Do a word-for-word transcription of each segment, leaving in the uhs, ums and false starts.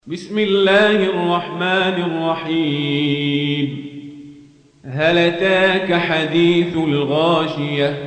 بسم الله الرحمن الرحيم. هل أتاك حديث الغاشية؟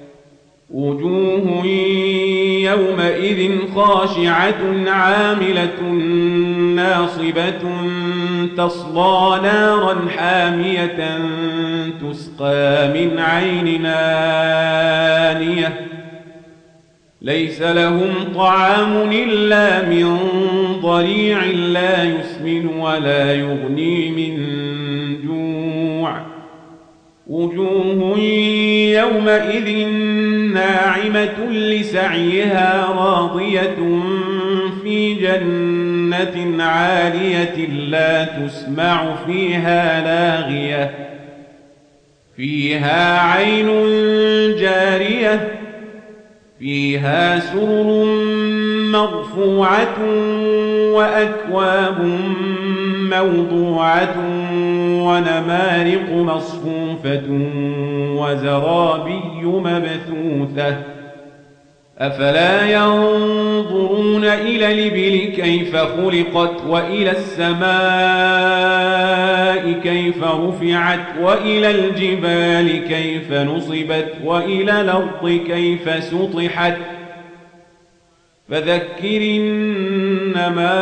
وجوه يومئذ خاشعة عاملة ناصبة تصلى نارا حامية تسقى من عين آنية ليس لهم طعام إلا من ضريع لا يسمن ولا يغني من جوع. وجوه يومئذ ناعمة لسعيها راضية في جنة عالية لا تسمع فيها لاغية فيها عين جارية فيها سرر مرفوعة وأكواب موضوعة ونمارق مصفوفة وزرابي مبثوثة. أفلا ينظرون إلى الإبل كيف خلقت وإلى السماء كيف رفعت وإلى الجبال كيف نصبت وإلى الأرض كيف سطحت. فذكر إنما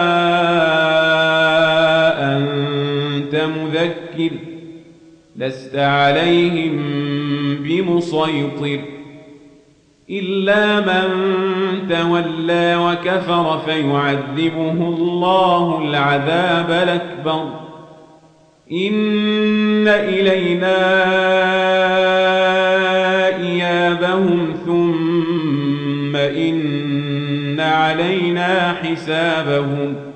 أنت مذكر لست عليهم بمسيطر إلا من تولى وكفر فيعذبه الله العذاب الأكبر. إن إلينا إيابهم ثم إن علينا حسابهم.